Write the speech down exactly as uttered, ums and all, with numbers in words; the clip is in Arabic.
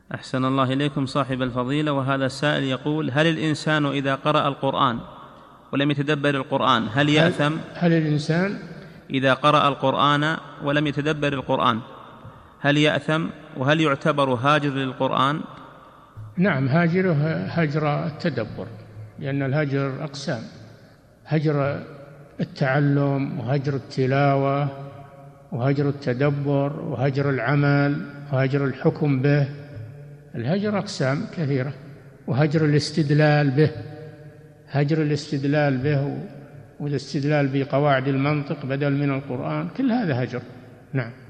أحسن الله إليكم صاحب الفضيلة. وهذا السائل يقول: هل الإنسان إذا قرأ القرآن ولم يتدبر القرآن هل يأثم؟ هل, هل الإنسان إذا قرأ القرآن ولم يتدبر القرآن هل يأثم؟ وهل يعتبر هاجر للقرآن؟ نعم، هاجره هجر التدبر، لأن الهجر أقسام: هجر التعلم، وهجر التلاوة، وهجر التدبر، وهجر العمل، وهجر الحكم به. الهجر أقسام كثيرة. وهجر الاستدلال به، هجر الاستدلال به والاستدلال بقواعد المنطق بدل من القرآن، كل هذا هجر. نعم.